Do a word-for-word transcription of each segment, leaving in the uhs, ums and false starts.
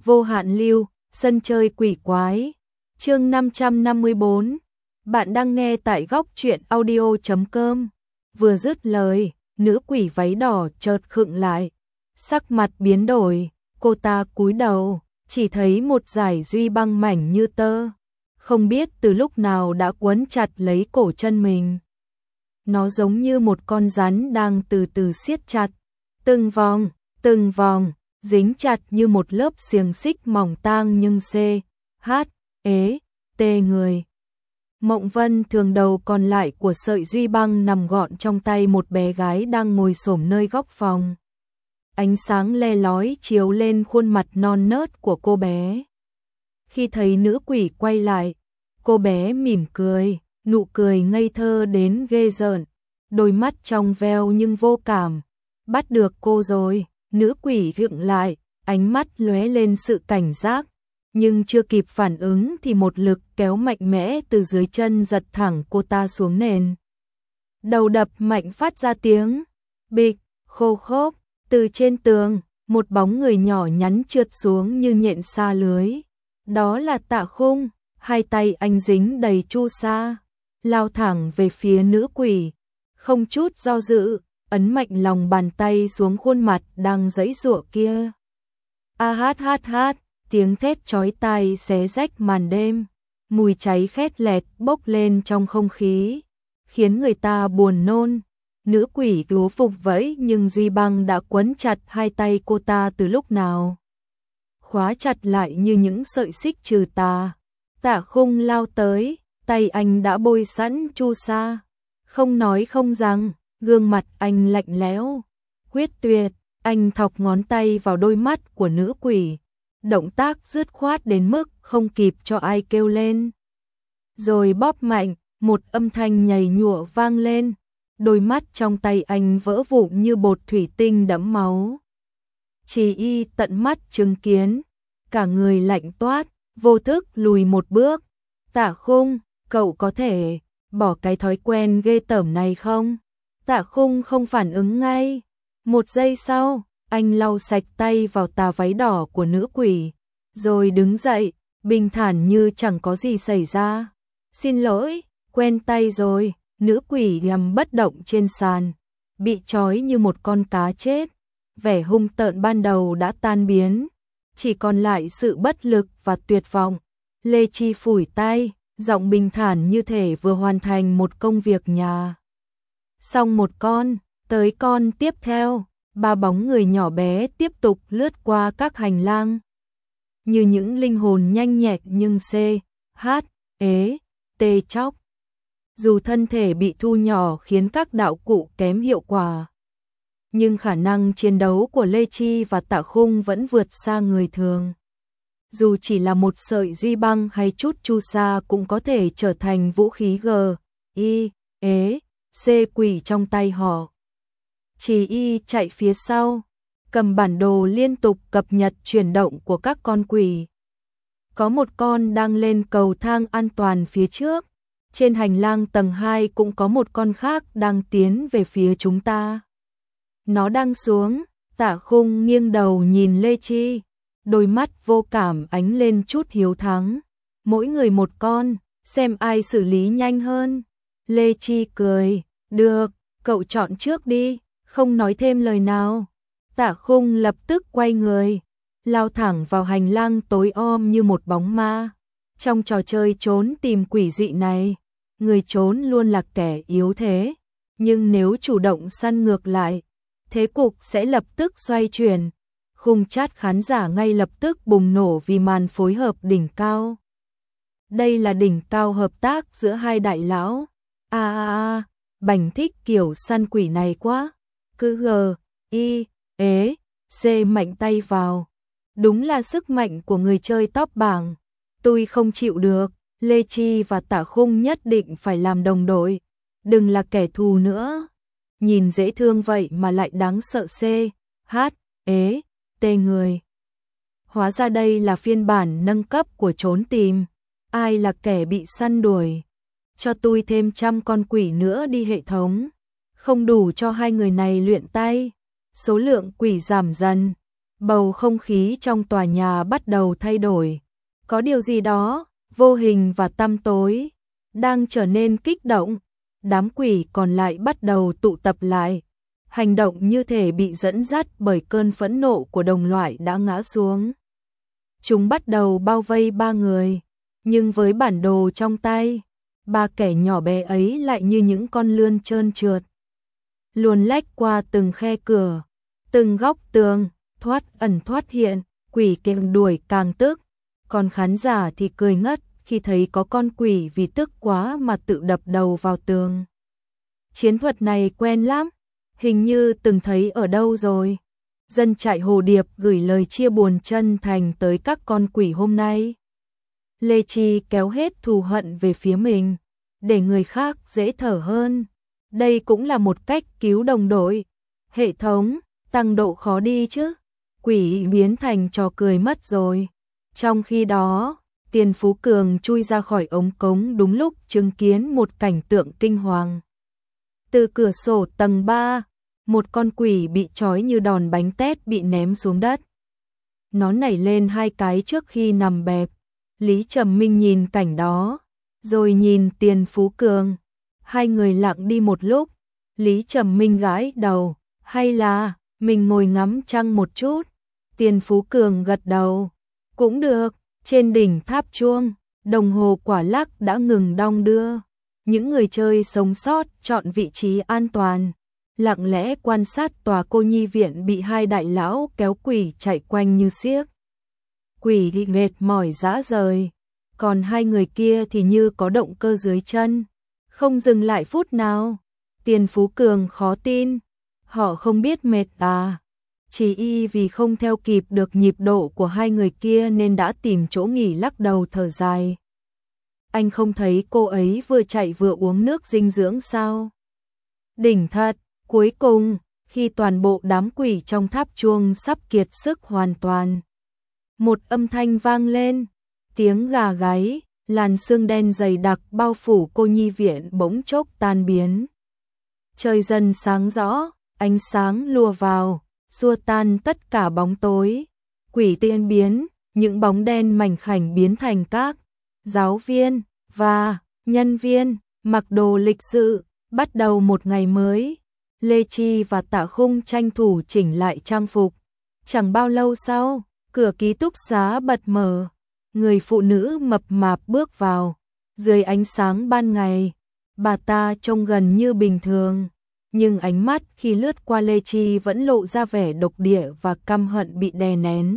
Vô hạn lưu, sân chơi quỷ quái. Chương năm trăm năm mươi bốn. Bạn đang nghe tại góc truyện audio chấm com. Vừa dứt lời, nữ quỷ váy đỏ chợt khựng lại, sắc mặt biến đổi, cô ta cúi đầu, chỉ thấy một dải duy băng mảnh như tơ, không biết từ lúc nào đã quấn chặt lấy cổ chân mình. Nó giống như một con rắn đang từ từ siết chặt, từng vòng, từng vòng, dính chặt như một lớp xiềng xích mỏng tang nhưng xê, hát, ế, tê người. Mộng Vân thường đầu còn lại của sợi duy băng nằm gọn trong tay một bé gái đang ngồi xổm nơi góc phòng. Ánh sáng le lói chiếu lên khuôn mặt non nớt của cô bé. Khi thấy nữ quỷ quay lại, cô bé mỉm cười, nụ cười ngây thơ đến ghê rợn, đôi mắt trong veo nhưng vô cảm. Bắt được cô rồi, nữ quỷ gượng lại, ánh mắt lóe lên sự cảnh giác. Nhưng chưa kịp phản ứng thì một lực kéo mạnh mẽ từ dưới chân giật thẳng cô ta xuống nền. Đầu đập mạnh phát ra tiếng bịch, khô khốc. Từ trên tường, một bóng người nhỏ nhắn trượt xuống như nhện sa lưới. Đó là Tạ Khung, hai tay anh dính đầy chu sa, lao thẳng về phía nữ quỷ. Không chút do dự, ấn mạnh lòng bàn tay xuống khuôn mặt đang giãy giụa kia. A hát hát hát. Tiếng thét chói tai xé rách màn đêm, mùi cháy khét lẹt bốc lên trong không khí, khiến người ta buồn nôn. Nữ quỷ cố phục vẫy nhưng duy băng đã quấn chặt hai tay cô ta từ lúc nào. Khóa chặt lại như những sợi xích trừ tà. Tạ Khung lao tới, tay anh đã bôi sẵn chu sa. Không nói không rằng, gương mặt anh lạnh lẽo, quyết tuyệt, anh thọc ngón tay vào đôi mắt của nữ quỷ. Động tác dứt khoát đến mức không kịp cho ai kêu lên. Rồi bóp mạnh, một âm thanh nhầy nhụa vang lên. Đôi mắt trong tay anh vỡ vụn như bột thủy tinh đẫm máu. Chỉ y tận mắt chứng kiến, cả người lạnh toát, vô thức lùi một bước. Tạ Khung, cậu có thể bỏ cái thói quen ghê tởm này không? Tạ Khung không phản ứng ngay. Một giây sau, anh lau sạch tay vào tà váy đỏ của nữ quỷ, rồi đứng dậy, bình thản như chẳng có gì xảy ra. Xin lỗi, quen tay rồi. Nữ quỷ nằm bất động trên sàn, bị trói như một con cá chết. Vẻ hung tợn ban đầu đã tan biến, chỉ còn lại sự bất lực và tuyệt vọng. Lê Chi phủi tay, giọng bình thản như thể vừa hoàn thành một công việc nhà. Xong một con, tới con tiếp theo. Ba bóng người nhỏ bé tiếp tục lướt qua các hành lang, như những linh hồn nhanh nhẹn nhưng xê, hát, ế, tê chóc. Dù thân thể bị thu nhỏ khiến các đạo cụ kém hiệu quả, nhưng khả năng chiến đấu của Lê Chi và Tạ Khung vẫn vượt xa người thường. Dù chỉ là một sợi duy băng hay chút chu sa cũng có thể trở thành vũ khí G, I, ế, C quỷ trong tay họ. Chỉ y chạy phía sau, cầm bản đồ liên tục cập nhật chuyển động của các con quỷ. Có một con đang lên cầu thang an toàn phía trước, trên hành lang tầng hai cũng có một con khác đang tiến về phía chúng ta. Nó đang xuống. Tạ Khung nghiêng đầu nhìn Lê Chi, đôi mắt vô cảm ánh lên chút hiếu thắng. Mỗi người một con, xem ai xử lý nhanh hơn. Lê Chi cười, được, cậu chọn trước đi. Không nói thêm lời nào, Tạ Khung lập tức quay người, lao thẳng vào hành lang tối om như một bóng ma. Trong trò chơi trốn tìm quỷ dị này, người trốn luôn là kẻ yếu thế, nhưng nếu chủ động săn ngược lại, thế cục sẽ lập tức xoay chuyển. Khung chat khán giả ngay lập tức bùng nổ vì màn phối hợp đỉnh cao. Đây là đỉnh cao hợp tác giữa hai đại lão. A a a, Bành thích kiểu săn quỷ này quá. Cứ G, I, ế, C mạnh tay vào. Đúng là sức mạnh của người chơi top bảng. Tôi không chịu được, Lê Chi và Tạ Khung nhất định phải làm đồng đội. Đừng là kẻ thù nữa. Nhìn dễ thương vậy mà lại đáng sợ. C, H, ế, T người. Hóa ra đây là phiên bản nâng cấp của trốn tìm. Ai là kẻ bị săn đuổi? Cho tôi thêm trăm con quỷ nữa đi hệ thống. Không đủ cho hai người này luyện tay. Số lượng quỷ giảm dần. Bầu không khí trong tòa nhà bắt đầu thay đổi. Có điều gì đó, vô hình và tăm tối, đang trở nên kích động. Đám quỷ còn lại bắt đầu tụ tập lại. Hành động như thể bị dẫn dắt bởi cơn phẫn nộ của đồng loại đã ngã xuống. Chúng bắt đầu bao vây ba người. Nhưng với bản đồ trong tay, ba kẻ nhỏ bé ấy lại như những con lươn trơn trượt. Luồn lách qua từng khe cửa, từng góc tường, thoát ẩn thoát hiện, quỷ càng đuổi càng tức. Còn khán giả thì cười ngất khi thấy có con quỷ vì tức quá mà tự đập đầu vào tường. Chiến thuật này quen lắm, hình như từng thấy ở đâu rồi. Dân trại Hồ Điệp gửi lời chia buồn chân thành tới các con quỷ hôm nay. Lê Chi kéo hết thù hận về phía mình, để người khác dễ thở hơn. Đây cũng là một cách cứu đồng đội. Hệ thống, tăng độ khó đi chứ. Quỷ biến thành trò cười mất rồi. Trong khi đó, Tiền Phú Cường chui ra khỏi ống cống đúng lúc chứng kiến một cảnh tượng kinh hoàng. Từ cửa sổ tầng ba, một con quỷ bị trói như đòn bánh tét bị ném xuống đất. Nó nảy lên hai cái trước khi nằm bẹp. Lý Trầm Minh nhìn cảnh đó, rồi nhìn Tiền Phú Cường. Hai người lặng đi một lúc. Lý Trầm Minh gãi đầu, hay là mình ngồi ngắm trăng một chút? Tiền Phú Cường gật đầu, cũng được. Trên đỉnh tháp chuông, đồng hồ quả lắc đã ngừng đong đưa. Những người chơi sống sót chọn vị trí an toàn, lặng lẽ quan sát tòa cô nhi viện bị hai đại lão kéo quỷ chạy quanh như xiếc. Quỷ thì mệt mỏi rã rời, còn hai người kia thì như có động cơ dưới chân, không dừng lại phút nào. Tiền Phú Cường khó tin, họ không biết mệt à? Chỉ y vì không theo kịp được nhịp độ của hai người kia nên đã tìm chỗ nghỉ lắc đầu thở dài. Anh không thấy cô ấy vừa chạy vừa uống nước dinh dưỡng sao? Đỉnh thật, cuối cùng, khi toàn bộ đám quỷ trong tháp chuông sắp kiệt sức hoàn toàn. Một âm thanh vang lên, tiếng gà gáy, làn sương đen dày đặc bao phủ cô nhi viện bỗng chốc tan biến. Trời dần sáng rõ, ánh sáng lùa vào, xua tan tất cả bóng tối. Quỷ tiên biến, những bóng đen mảnh khảnh biến thành các giáo viên và nhân viên mặc đồ lịch sự, bắt đầu một ngày mới. Lê Chi và Tạ Khung tranh thủ chỉnh lại trang phục. Chẳng bao lâu sau, cửa ký túc xá bật mở. Người phụ nữ mập mạp bước vào. Dưới ánh sáng ban ngày, bà ta trông gần như bình thường. Nhưng ánh mắt khi lướt qua Lê Chi vẫn lộ ra vẻ độc địa và căm hận bị đè nén.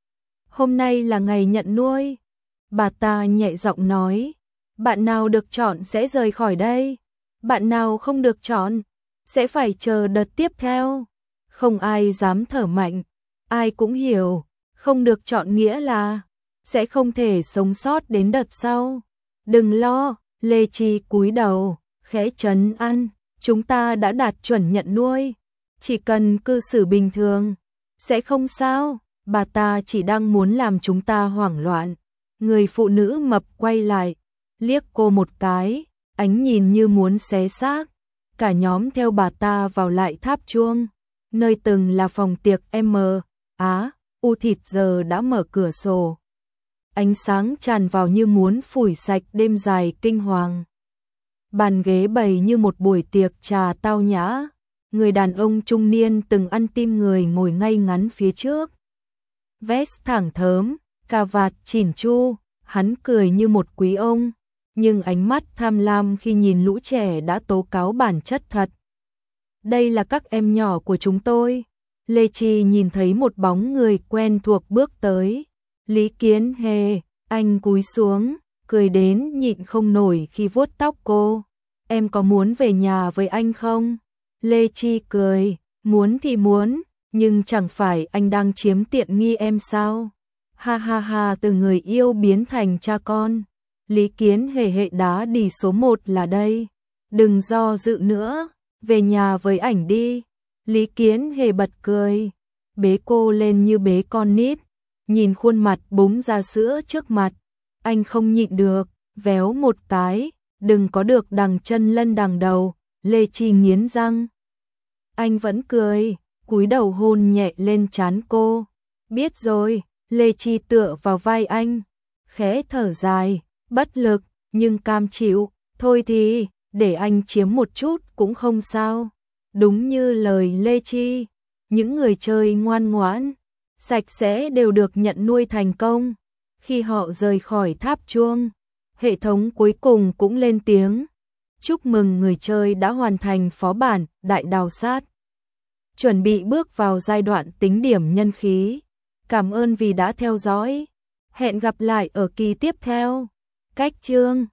Hôm nay là ngày nhận nuôi. Bà ta nhẹ giọng nói. Bạn nào được chọn sẽ rời khỏi đây. Bạn nào không được chọn sẽ phải chờ đợt tiếp theo. Không ai dám thở mạnh. Ai cũng hiểu, không được chọn nghĩa là sẽ không thể sống sót đến đợt sau. Đừng lo, Lê Chi cúi đầu, khẽ trấn an. Chúng ta đã đạt chuẩn nhận nuôi. Chỉ cần cư xử bình thường, sẽ không sao. Bà ta chỉ đang muốn làm chúng ta hoảng loạn. Người phụ nữ mập quay lại, liếc cô một cái, ánh nhìn như muốn xé xác. Cả nhóm theo bà ta vào lại tháp chuông, nơi từng là phòng tiệc M. Á, U Thịt giờ đã mở cửa sổ. Ánh sáng tràn vào như muốn phủi sạch đêm dài kinh hoàng. Bàn ghế bày như một buổi tiệc trà tao nhã. Người đàn ông trung niên từng ăn tim người ngồi ngay ngắn phía trước. Vest thẳng thớm, cà vạt chỉn chu, hắn cười như một quý ông. Nhưng ánh mắt tham lam khi nhìn lũ trẻ đã tố cáo bản chất thật. Đây là các em nhỏ của chúng tôi. Lê Chi nhìn thấy một bóng người quen thuộc bước tới. Lý Kiến Hề, anh cúi xuống, cười đến nhịn không nổi khi vuốt tóc cô. Em có muốn về nhà với anh không? Lê Chi cười, muốn thì muốn, nhưng chẳng phải anh đang chiếm tiện nghi em sao? Ha ha ha, từ người yêu biến thành cha con. Lý Kiến Hề hệ đá đi số một là đây. Đừng do dự nữa, về nhà với ảnh đi. Lý Kiến Hề bật cười, bế cô lên như bế con nít. Nhìn khuôn mặt búng ra sữa trước mặt, anh không nhịn được, véo một cái, đừng có được đằng chân lân đằng đầu. Lê Chi nghiến răng. Anh vẫn cười, cúi đầu hôn nhẹ lên trán cô. Biết rồi, Lê Chi tựa vào vai anh, khẽ thở dài, bất lực, nhưng cam chịu, thôi thì, để anh chiếm một chút cũng không sao. Đúng như lời Lê Chi, những người chơi ngoan ngoãn, sạch sẽ đều được nhận nuôi thành công. Khi họ rời khỏi tháp chuông, hệ thống cuối cùng cũng lên tiếng. Chúc mừng người chơi đã hoàn thành phó bản Đại Đào Sát. Chuẩn bị bước vào giai đoạn tính điểm nhân khí. Cảm ơn vì đã theo dõi. Hẹn gặp lại ở kỳ tiếp theo. Cách chương